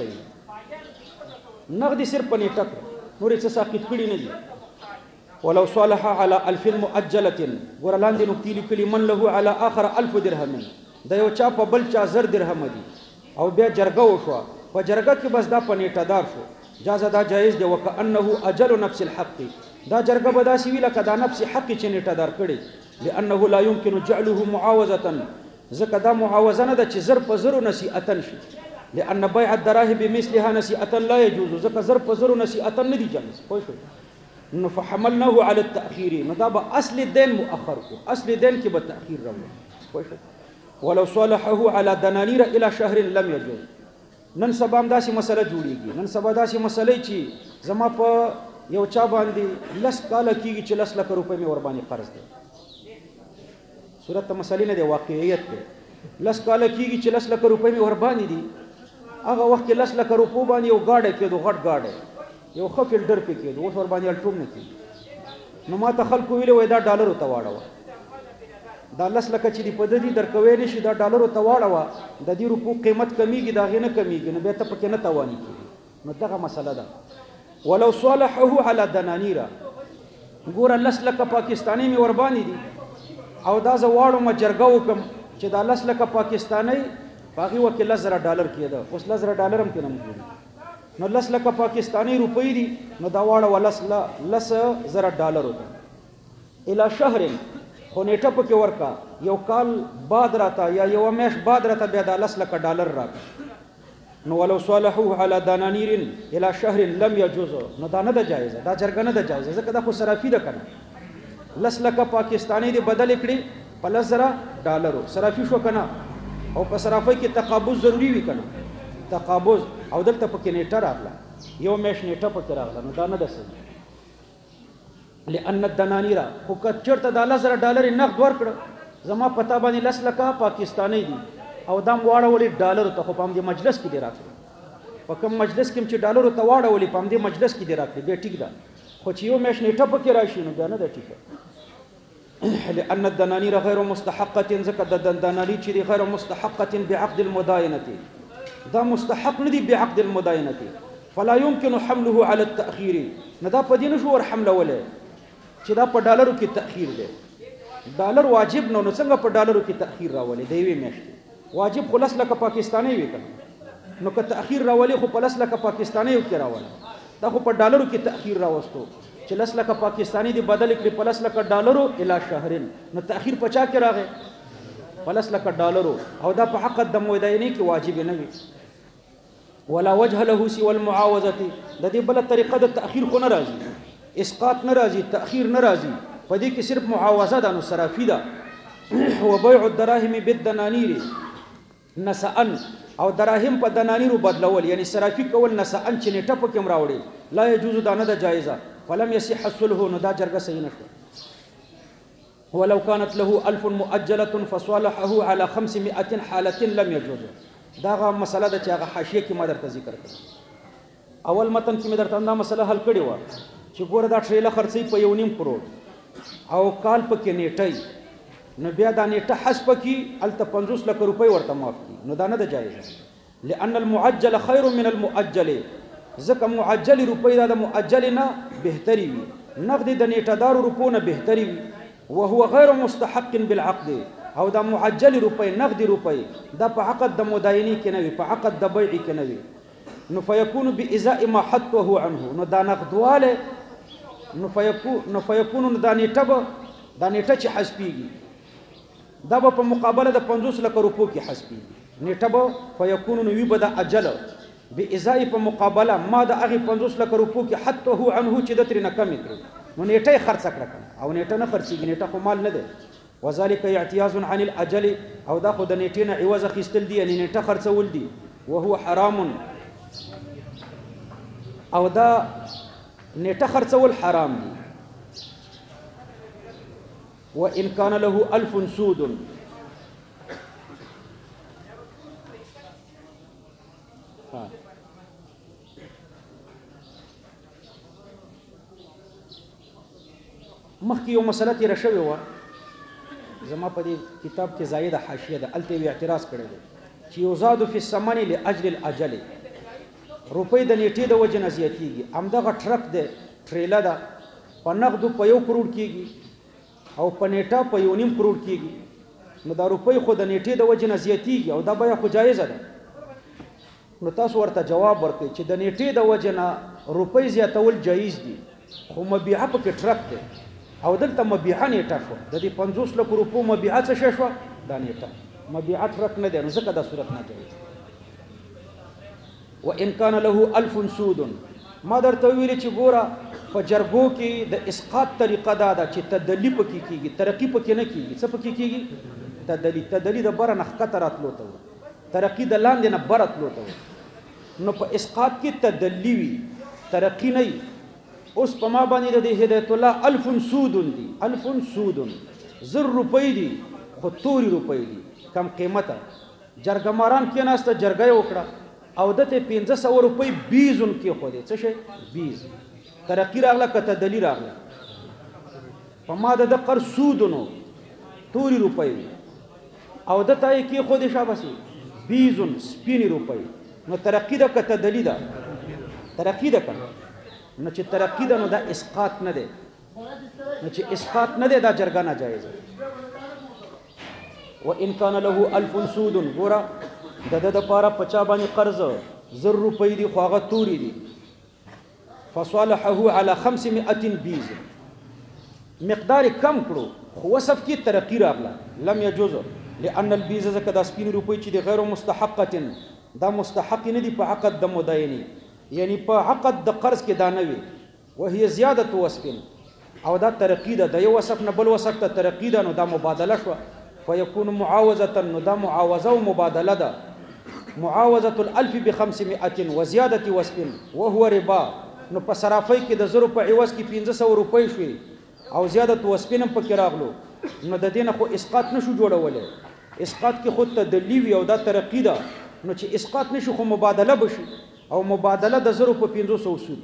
صحیح نقد صرف پنيټه نور څه ساقط کړی نه دي ولو صالح على 1000 مؤجله ګور لاندې نقطې لیکلي من له على اخر 1000 درهم دا یو چا په بل چا زر درهم دي او بیا جرګه وشو په جرګه کې بس دا پنيټه دار شو جاز دا جایز دی وکانه اجل نفس الحق دا جرګه به دا سی ویل کدا نفس حق چې نیټه دار کړي لانه لا يمكن جعله معاوضه زکه دا معاوضه نه د چې زر په زر نصیحتن شي لان بيع الدراهم بمثلها نصیحه لا يجوز زکه زر په زر نصیحتن نه دي جایز پوه شو نو فحملناه على التاخير نو دا به اصل الدين مؤخر کو اصل الدين کې به تاخير راوړي پوه شو ولو صالحه على دنانير الى شهر لم يجوز نن سبا هم داسې مسله جوړیږي نن سبا داسې مسلې چې زما په یو چا باندې لس کاله کېږي چې 10 لک روپۍ مې ور باندې قرض دی صورت ته مسلې نه دی واقعیت دی 10 کاله کېږي چې 10 لک روپۍ مې ور باندې دي هغه وخت کې 10 لک روپو باندې یو گاډی کېدو غټ گاډی یو ښه فلټر پې کېدو اوس ور باندې الټوم نه کېږي نو ما ته خلکو ویلې وای دا ډالرو ته واړوه دا 10 لک چې دی په دې درکوي نشي دا ډالرو ته واړوه د دې روپو قیمت کمیږي دا غي نه کمیږي نو بیا ته پکې نه توانی کېږي نو دغه مسله ده ولو صالحه على دنانير ګور 10 لک پاکستاني مې ور باندې دي او دا زه واړو ما جرګه وکم چې دا 10 لک پاکستاني باغي وکیل $10 کېده اوس $10 هم تنم جوړي نو 10 لک پاکستاني روپۍ دي نو دا واړه $10,000 وته الى شهر خو نیټه پکې ورکا یو کال بعد راته یا یو میاشت بعد راته بیا دا $10 لک راک نو ولو صالحوه على دنانير الى شهر لم يجوز نو دا نه ده جایزه دا جرګه نه ده جایزه ځکه دا خو صرافي ده کنه 10 لک پاکستاني دی بدل کړي په $10,000 صرافي شو کنه او په صرافي کې تقابض ضروری وي کنه تقابض او دلته پکې نیټه راغله یو میاشت نیټه پکې راغله نو دا نه ده صحیح لأن الدنانير خو کچرته د $10,000 نقد ورکړه زما پتا باندې 10 لک پاکستاني دي او دام واړولې $ ته خو په دې مجلس کې دی راکړي په کوم مجلس کې چې $ ته واړولې په دې مجلس کې دی راکړي به ټیک ده خو چې یو میاشت نیټه پکې راشي نو دا نه ده ټیک لأن الدنانير غير مستحقة زکه د دنانير چې غیر مستحقة بعقد المداينه دا مستحق نه دي بعقد المداينه فلا يمكن حمله على التأخير نه دا په دې نشو ور حملوله چې دا په $ کې تأخير دی $ واجب نو څنګه په $ کې تأخير راولي دی وی میاشت واجب خلاص لکه پاکستاني وی کنه نو که تأخير راولي خو په 10 لک پاکستاني وی کې راولي دا خو په $ کې تأخير راوستو چې 10 لک پاکستاني دی بدل کړي په 10 لک $ الى شهرين نو تأخير پچا کې راغی په 10 لک $ او دا په حق د مداینه کې واجب نه وي ولا وجه له سوى المعاوضه د دې بل طریقه د تأخير خو نه راځي اسقاط نه راځي تأخير نه راځي په دې کې صرف معاوضه ده نو صرافي ده هو بيع الدراهم بالدنانير نسأن او دراهم په دنانيرو بدلول یعنی صرافي کول نسأن چې نیټه پکې مراوړي لا يجوز دا نه ده جایزه فلم يصح الصلح نو دا جرګه صحیح نشو ولو كانت له 1000 مؤجله فصالحه على 500 حاله لم يجوز دا مسله ده چې هغه حاشیه کې ما درته ذکر کړ اول متن کې مې درته دا مسله حل کړې و چې ګوره دا ټریله خرڅي په 1.5 کروڑ او کال پکې نیټي نو بیا دا نیټه حسب کې الته 50 لک روپۍ ورته معاف کی نو دا نه ده جایز لأن المعجل خير من المؤجل ځکه معجل روپۍ دا د مؤجل نه بهتري وي نقد د نیټهدار روپو نه بهتري وي وهو غير مستحق بالعقد او دا معجل روپۍ نقد روپۍ دا په عقد د مداینې کې نه وي په عقد د بیع کې نه وي نو فيكون بإزاء ما حطه عنه نو دا نقدواله نو فيكون دا نیټه چې حسبيږي دا په مقابله د 50 لک روپو کې حسبيږي نیټه فيكون نو وي بد اجل بإزائی په مقابله ما د هغې 50 لکه روپو کې حتی هو عنه چې د ترې نه کمې کړو نو نیټه یې خرڅه کړه کنه او نیټه نه خرڅېږي نیټه خو مال نه دی وذلك اعتیاز عن الاجل او دا خو د نیټې نه عوض اخیستل دي یعنې نیټه خرڅول دي وهو حرام او دا نیټه خرڅول حرام دي وإن كان له 1000 سود مخکې یو مسله تېره شوې وه زما په دې کتاب کې زایده حاشیه ده هلته یې اعتراض کړی دی چې یزاد فی الثمن لاجل الاجل روپۍ د نیټې د وجې نه زیاتېږي همدغه ټرک دی ټریله ده په نغدو په 1 کروڑ کېږي او په نیټه په 1.5 کروڑ کېږي نو دا روپۍ خو د نیټې د وجې نه زیاتېږي او دا بیه خو جایزه ده نو تاسو ورته جواب ورکړئ چې د نیټې د وجې نه روپۍ زیاتول جایز دي خو مبیعه پکې ټرک دی او دلته مبیعه نیټه شو د دې 50 لکو روپو مبیعه څه شوه دا نیټه مبیعه ټرک نه دی نو ځکه دا صورت نه جایز وإن كان له 1000 سود ما درته ویلي چې ګوره په جرګو کې د اسقاط طریقه دا ده چې تدلی پکې کېږي ترقي پکې نه کېږي څه پکې کېږي تدلی د بره نه ښکته راتلو ته وایي ترقي د لاندې نه بره تلو ته وایي نو په اسقاط کې تدلی وي ترقي نه وي اوس په ما باندې د هدایت الله 1000 سود دي 1000 سود 1000 روپۍ دي خو توري روپۍ دي کم قیمته جرګماران کېناسته جرګه یې وکړه او دته 1500 روپۍ بیزون کې خو دي څه شي بیز ترقی راغله که تدلی راغله په ما د قرض سود نو توري روپۍ او دته یې کې خو دي شاباسي بیزون سپینی روپۍ نو ترقی ده که تدلی ده ترقی ده کنه نو چې ترقی ده نو دا اسقاط نه دی نو چې اسقاط نه دی دا جرګه ناجایز وإن كان له 1000 سود ګوره د د لپاره په چا باندې قرض 1000 روپۍ دي خو هغه توري دي فصالحه على 500 بیز مقدار کم کړو خو وصف کې ترقی راغله لم يجوز لأن البیز زکه د سپین روپۍ چې د غیر مستحقه دا مستحق نه دي په عقد د مدایني یعنی په عقد د قرض کې دا نه وي وهي زیاده وصف او دا ترقی ده د یو وصف نه بل وصف ته ترقی ده نو دا مبادله شو فيكون معاوضه نو دا معاوضه او مبادله ده معاوضه الالف ب500 وزياده وصف وهو ربا نو په صرافۍ کې د 0 په عوض کې 1500 روپۍ شوي او زیاده وصف هم پکې راغلو نو د دینه خو اسقاط نشو جوړولای اسقاط کې خود تدلی وي او دا ترقی ده نو چې اسقاط نشو خو مبادله بشي او مبادله د 0 په 500 سود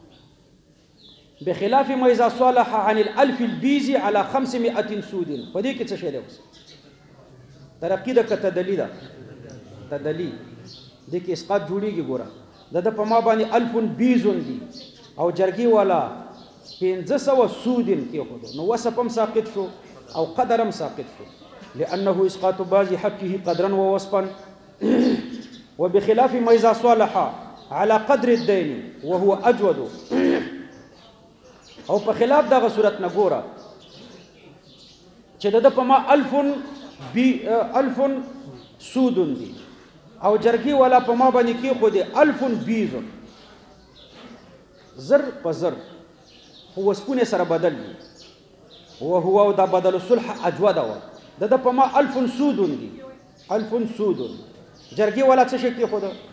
بخلاف ما اذا صالح عن الالف البيزي على 500 سود په دې کې څه شی دی ترقی ده که تدلی ده تدلی دې کې اسقاط جوړیږي ګوره د په ما باندې 1000 بیزون دي او جرګي والا 1500 سود کې خو نو وسپم ساقط شو او قدرم ساقط شو لانه اسقاط بعض حقه قدرا ووصفا وبخلاف ما اذا صالح على قدر الدين وهو اجود او په خلاف دغه صورت نه ګوره چې د په ما 1000 سود دي او جرګي والا په ما باندې کې خو دي 1000 بیزون زر په زر هو سپونه سره بدل دي وهو دا بدل الصلح اجود و د په ما 1000 سود دي 1000 سود جرګي والا څه شي کې خو ده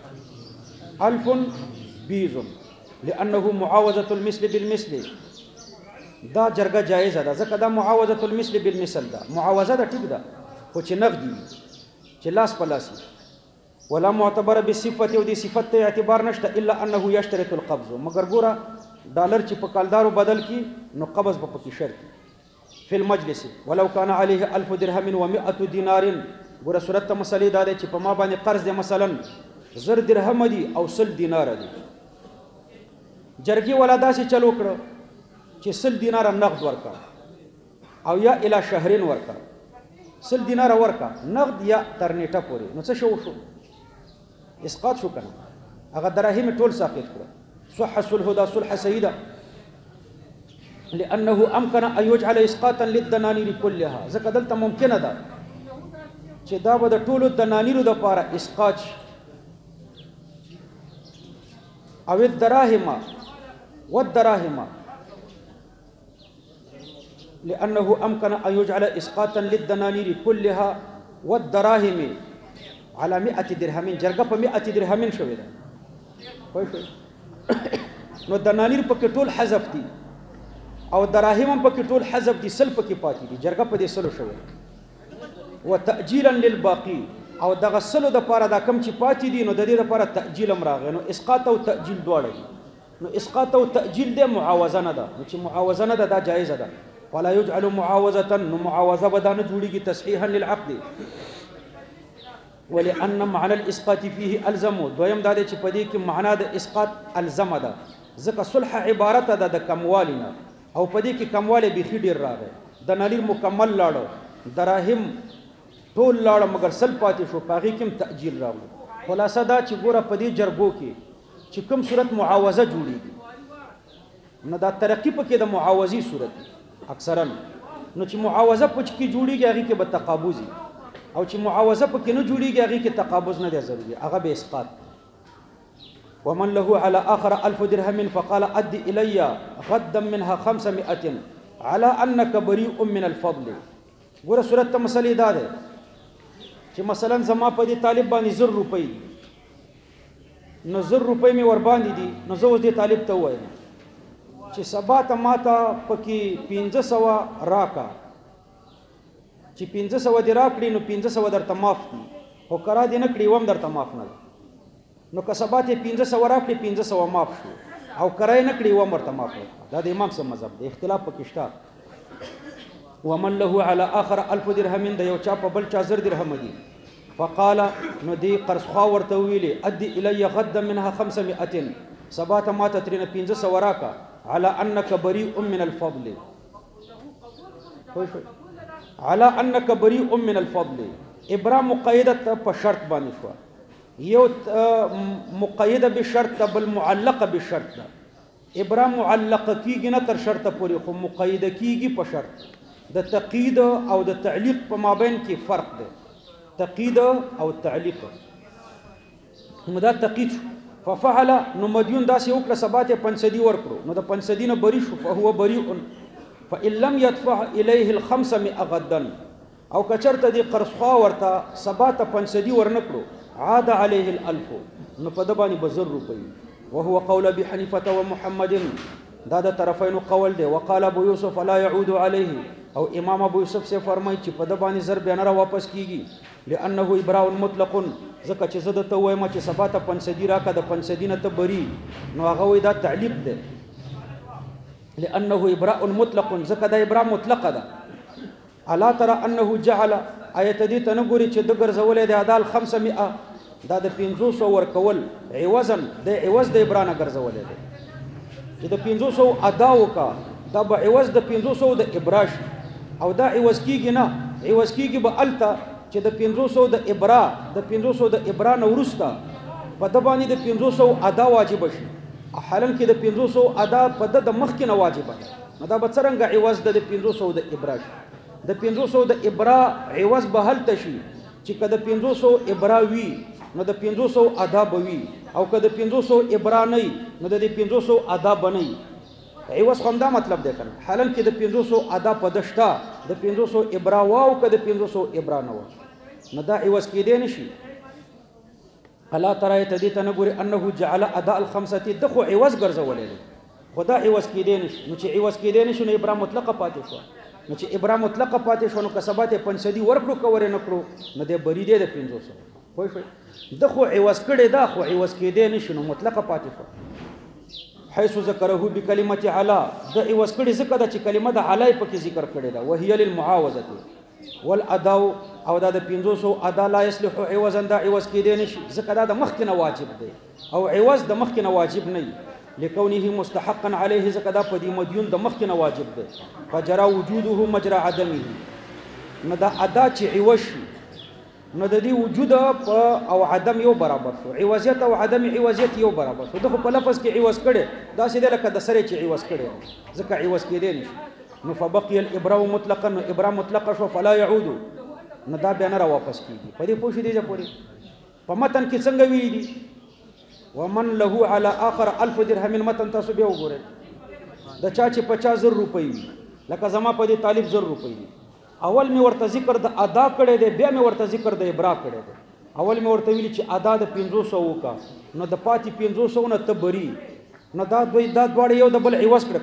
1000 بیزون لانه معاوضه المثل بالمثل دا جرګه جایزه ده ځکه دا معاوضه المثل بالمثل ده معاوضه ده ټیک ده خو چې نقدي چې لاس په لاس ولا معتبر بالصفه او دي صفت ته اعتبار نشته الا انه يشترط القبض مگر ګوره ډالر چې په کالدارو بدل کی نو قبض په پکې شرط فی المجلس ولو كان عليه 1000 درهم و100 دینار ګوره صورت ته مسلې دا ده چې په ما باندې قرض دی مثلا 1000 درهم دي او 100 دینار دي جرګي ولا داسې چلو کړو چې 100 دینار نقد ورکا او یا الی شهرین ورکا 100 دینار ورکا نقد یا ترنیټه پوری نو څه شو اسقاط شو کنه هغه دراهم ټول ساقط کړو صح صلح دا صلح سیده لانه امكن ان يجعل اسقاطا للدنانير كلها ځکه دلته ممکنه ده چې دا به د ټولو دنانیرو د لپاره اسقاط او الدراهم والدراهم لأنه أمكن أن يجعل إسقاطا للدنانير كلها والدراهم على 100 درهم جرګه په 100 درهم شوې ده نو دنانیر پکې ټول حذف دي او دراهم پکې ټول حذف دي سل پکې پاتې دي جرګه په دې سلو شوې وتأجيلا للباقي او دغه سلو د پاره دا کم چې پاتې دي نو د دې لپاره تأجيل امراغه نو اسقاط او تأجيل دواړه نو اسقاط او تأجيل د معاوضه نه ده چې معاوضه نه ده دا جایز ده ولا يجعل معاوضه نو معاوضه بدانه جوړيږي تصحيحا للعقد ولأن معنى الاسقاط فيه الزم دویم دا چې په دې کې معنا د اسقاط الزم ده ځکه صلح عبارت ده د کموالینا او په دې کې کمواله به خډیر راغی د نالیر مکمل لاړو دراهم ټول لاړه مگر سل پاتې شو پاغي کوم تأجيل راغلو خلاصه دا چې ګوره په دې جرګو کې چې کوم صورت معاوضه جوړیږي نو دا ترقی په کې د معاوضي صورت اکثرا نو چې معاوضه په کې جوړیږي هغه کې به تقابض او چې معاوضه په کې نه جوړیږي هغه کې تقابض نه دی ضروري هغه به اسقاط ومن له على آخر 1000 درهم فقال أد إلي غدا منها 500 على أنك بريء من الفضل ګوره صورت ته مسلې دا ده چې مثلا زما په دې طالب باندې 1000 روپۍ نو 1000 روپۍ می ور باندې دي نو زه اوس دې طالب ته وایم چې سبا ته ماته پکې 1500 راکا چې 1500 دې راکړي نو 1500 درته معاف دي خو کرا دې نه کړی وم درته معاف نه نو که سبا ته 1500 راکړي 1500 معاف شو او کرای نه کړی وم ورته معاف دا د امام سم مذهب دی اختلاف پکې شته ومن له على آخر 1000 درهم د یو چا په بل چا 1000 درهم دي فقال نو دی قرض خوا ورته ویلي ادي الی غدا منها 500 سبا ته ماته ترنه 1500 راکا على انك بريء من الفضل على انك بريء من الفضل ابرام مقیده په شرط باندې شو یو مقیده بشرط بل معلقه بشرط ابرام معلقه کیږي نه تر شرط پورې خو مقیده کیږي په شرط د تقید او د تعلیق په مابین کې فرق دی تقید او تعلیق مدا تقید ففعل نو مديون داسې وکړه سبات 500 ورکړو نو د 500 نه بری شو فهو بريء فإن لم يدفع إليه 500 غدا او کچرته دی قرض خوا ورته سبات 500 ورنکړو عاد عليه 1000 نو په دبانی بزر روپي وهو قول ابي حنيفه ومحمد دا د طرفین قول دی وقال ابو يوسف لا يعود عليه او امام ابو يوسف سے فرمای چې په دبانی زر بیان را واپس کیږي لانه ابراء مطلق زکه چې زده ته وایم چې سبات 500 راکا د 500 نه ته بری نو هغه وې دا تعلیق دی لانه ابراء مطلق زکه دا ابراء مطلق ده الا ترى انه جعل ايت دي تنغوري چې د ګرځولې د عدال 500 دا د 500 ورکول عوضا د عوض د ابراء نه ګرځولې ده چې د 500 ادا وکا دا به عوض د 500 د ابراش او دا عوض کیږي نه عوض کیږي به التا چې د 500 د ابراء د 500 د ابراء نه ورستا په د باندې د 500 ادا واجب شي حالن کې د 500 ادا په د مخ کې نه واجب ده نو دا به څنګه عوض د 500 د ابراش د 500 د ابراء عوض به هل تشي چې کله 500 ابراء وی نو د 500 ادا بوي او کله 500 ابراء نه نو د 500 ادا بنئ عوض کوم دا مطلب دی کنه حالن کې د 500 ادا پدشتا د 500 ابراء واو کده 500 ابراء نه و نو دا عوض کې دی نشي الا ترى تدي تنغوري انه جعل اداء الخمسه دخو عوض ګرځولې خدا عوض کې دی نشي نو چې عوض کې دی نشي نو ابراء مطلقه پاتې شو نو چې ابراء مطلقه پاتې شو نو کسبات 500 ورکړو کورې نکړو نو د بری دی د 500 خو شو دخو عوض کړي دا خو عوض کې دی نشي نو مطلقه پاتې شو حيث ذكره بكلمه علا د عوض کړي ذکر د چې کلمه د علی په کې ذکر کړي دا وهي للمعاوضه والاداء او دا د 500 ادا لا يصلح عوضا دا عوض کې دی نشي ذکر دا د مخکنه واجب دی او عوض د مخکنه واجب نه لكونه مستحقا عليه ذکر دا په دې مديون د مخکنه واجب دی فجرى وجوده مجرى عدمه نو دا ادا چې عوض نو د دې وجود او عدم یو برابر شو عوضیت او عدم عوضیت یو برابر شو دغه په لفظ کې عوض کړي دا سیده لکه د سره چې عوض کړي ځکه عوض کې دی نشي نو فبقي الابراء مطلقا ابراء مطلقه شو فلا يعود نو دا بیا نه را واپس کیږي په دې پوښې دی ځپوري په متن کې څنګه ویلي دي ومن له على آخر 1000 درهم متن تاسو به وګورئ د چا چې 50,000 روپۍ وي لکه زما په دې طالب 1,000 روپۍ وي اول مې ورته ذکر د ادا کړی دی بیا مې ورته ذکر د ابرا کړی دی اول مې ورته ویلي چې ادا د 500 وکړه نو د پاتې 500 نه ته بری نو دا دواړه یو د بل عوض کړه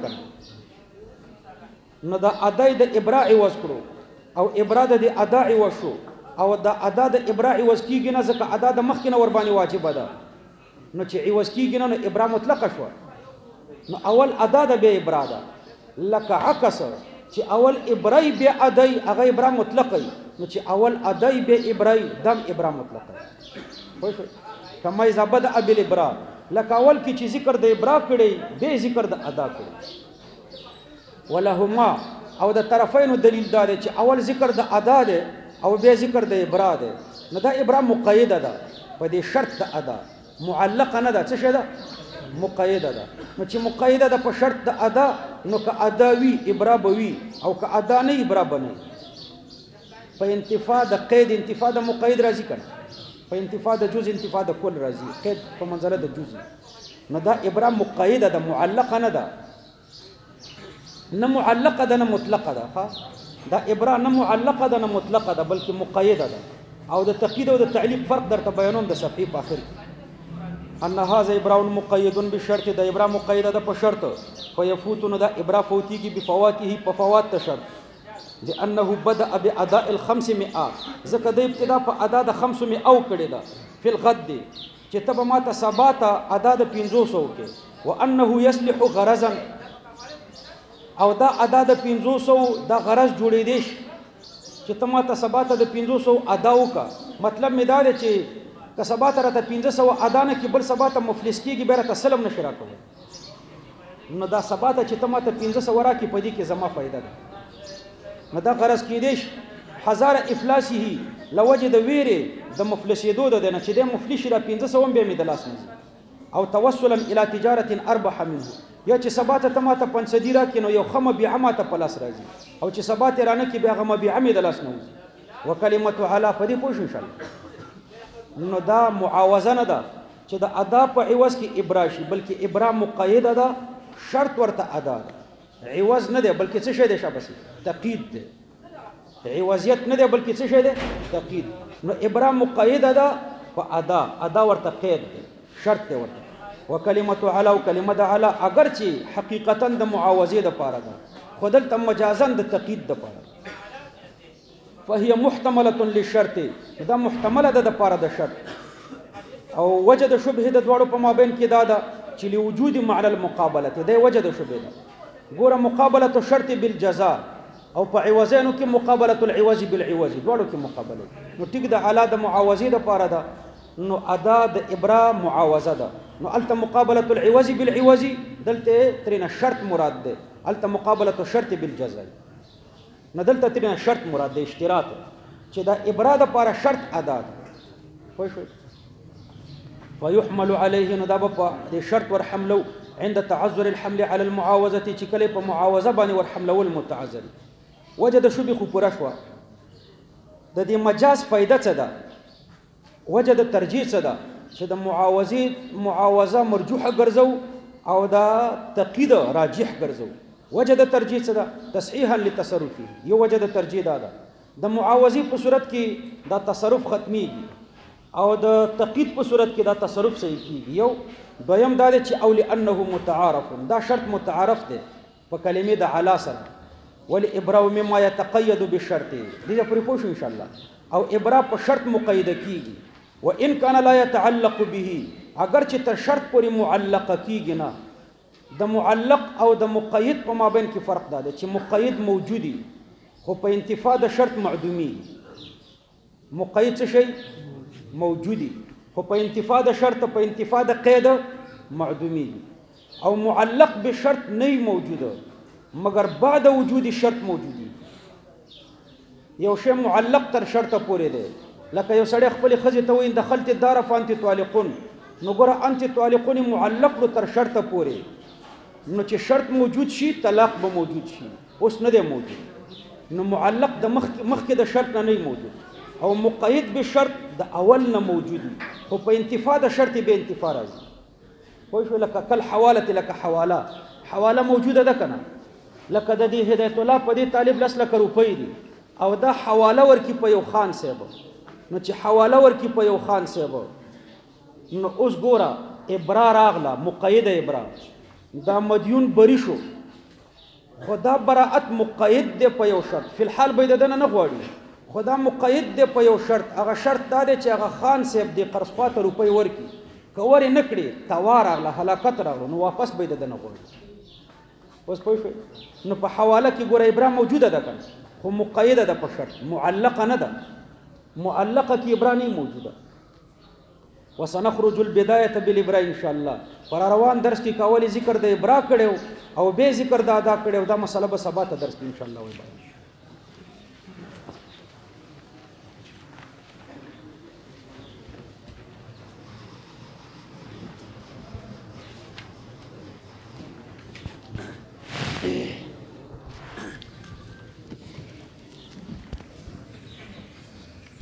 کنه نو دا ادا د ابرا عوض کړو او ابرا د ادا عوض شو او دا ادا د ابرا عوض کیږي نه ځکه ادا د مخکې نه ور باندې واجب ده نو چې عوض کیږي نه نو ابرا مطلقه شو نو اول ادا د به ابرا ده لکه عکس چې اول ابرای به ادای هغه ابرا مطلقه نو چې اول ادای به ابرای دم ابرا مطلقه خو کما اذا بدا بالابرا لکه اول کې چې ذکر د ابرا کړي به ذکر د ادا کړي ولهما او د طرفینو دلیل دا دی چې اول ذکر د ادا دی او به ذکر د ابرا دی نو دا ابرا مقیده ده په دې شرط د ادا معلقه نه ده څه شه ده مقیده ده نو چې مقیده ده په شرط د ادا نو که ادا وی ابرا بوي او که ادا نه ابرا بنه په انتفاع د قید انتفاع د مقید راځي کنه په انتفاع د جزء انتفاع د کل راځي قید په منزله د جزء نو دا ابرا مقیده ده معلقه نه ده نه معلقه ده نه مطلقه ده دا ابرا نه معلقه ده نه مطلقه ده بلکې مقیده ده او د تقیید او د تعلیق فرق درته بیانوم د صفحې په اخر کې ان هذا ابرا مقید بشرط ده ابرا مقیده ده په شرط فيفوت ده ابرا فوتیږي بفواته په فوات ته شرط لانه بدا باداء ال500 ځکه د ابتدا په ادا د 500 او کړي ده فی الغد چې تبه ماته ثباته ادا د 500 کې وانه يصلح غرضا او دا ادا د 500 دا غرض جوړې دي چې ته ماته ثباته د 500 ادا وکا مطلب می دا دی چې که ثباته راته 500 ادا نه کې بل ثباته مفلس کېږي بیا راته سلم نشي راکوي نو دا ثباته چې ته ماته 500 راکې په دې کې زما فایده ده نو دا غرض کېدی هزار افلاسه لوجه د ویرې د مفلسېدو ده نه چې د مفلس را 500 هم به مې د لاس نه او توسلا الى تجاره اربح منه یا چې ثباته ته ماته 500 راکې نو یو خمه بیا ماته په لاس راځي او چې ثبات رانه کې بیا غمه بیا مې د لاس نه وځي وکلمه علی په دې پوه شو ان شاء الله نو دا معاوضه نه ده چې د ادا په عوض کې ابرا شي بلکې ابرا مقیده ده شرط ورته ادا ده عوض نه ده بلکې څه شی ده شابه تقید ده عوضیت نه ده بلکې څه شی ده تقید نو ابرا مقیده ده په ادا ورته قید ده شرط ده ورته وکلمه علی او کلمه د علی اگر چې حقیقتا د معاوضه د پاره ده خودل تم مجازا د تقید د پاره فهي محتمله للشرط دا محتمله ده د پاره د شرط او وجه د شبهه د دواړو په مابین کې دا ده چې لوجود معنى المقابله ده وجه د شبهه ده ګوره مقابله الشرط بالجزاء او په عوضینو کې مقابله العوض بالعوض دواړو کې مقابله نو ټیک د اعلی د معاوضه د پاره ده نو ادا د ابرا معاوضه ده نو الته مقابله العوض بالعوض دلته ترنه شرط مراد ده الته مقابله الشرط بالجزاء نه دلته ترنه شرط مراد ده اشتراط چې دا ابرا د لپاره شرط ادا ده خو شو فيحمل عليه نو دا په دې شرط ور حملو عند تعذر الحمل على المعاوضه چې کله په معاوضه باندې ور حملو المتعذر وجد شبه خو پورا شو د دې مجاز فائدہ څه ده وجد ترجیح څه ده چې د معاوضه مرجوحه ګرځو او دا تقید راجح ګرځو وجد ترجیح څه ده تصحیحا للتصرف یو وجد ترجیح ده د معاوضه په صورت کې دا تصرف ختميږي او د تقید په صورت کې دا تصرف صحیح کیږي یو دویم دا چې او لانه متعارف دا شرط متعارف ده په کلمې د علا سره ول ابرا مما يتقيد بالشرط دې پرې پوه شو ان شاء الله او ابرا په شرط مقید کیږي وان كان لا يتعلق به اگر چې تر شرط پورې معلق کیږي نه د معلق او د مقید په مابین کې فرق ده چې مقید موجودي خو په انتفاع د شرط معدومي مقید څه شي موجودي خو په انتفاع د شرط په انتفاع د قید معدومي او معلق بشرط نه موجوده مگر بعد وجود شرط موجودي یو شی معلق تر شرط پورې ده لکه یو سړی خپل خزه ته وین دخلت الدار فانت طالقون نو ګره انت طالقون معلق تر شرط پورې نو چې شرط موجود شي طلاق به موجود شي اوس نه دی موجود نو معلق د مخ کې د شرط نه موجود او مقید به شرط د اول نه موجود خو په انتفاع د شرط به انتفاع راځي پوه شو لکه کل حواله لکه حواله موجوده ده کنه لکه د دې هدایت الله په دې طالب 10 لک روپۍ دي او دا حواله ورکی په یو خان صاحب نو چې حواله ورکی په یو خان صاحب نو اوس ګوره ابرا راغله مقید ابرا دا مدیون بری شو خدا براءت مقید دی په یو شرط فی الحال به دنه نه غواړي خدا مقید دی په یو شرط هغه شرط دا دی چې هغه خان صاحب دی قرض خواته روپۍ ورکی کورې نه کړي توار راغله هلاکت راغله نو واپس به دنه غواړي اوس پوه شئ نو په حواله کې ګوره ابرا موجوده ده کنه خو مقیده ده په شرط معلقه نه ده معلقه کې ابرا نه موجوده وسنخرج البدايه بالابراء ان شاء الله پر روان درس کې کاولي ذکر د ابرا کړو او به ذکر د ادا کړو دا مسله به سبا ته درس کې ان شاء الله وایي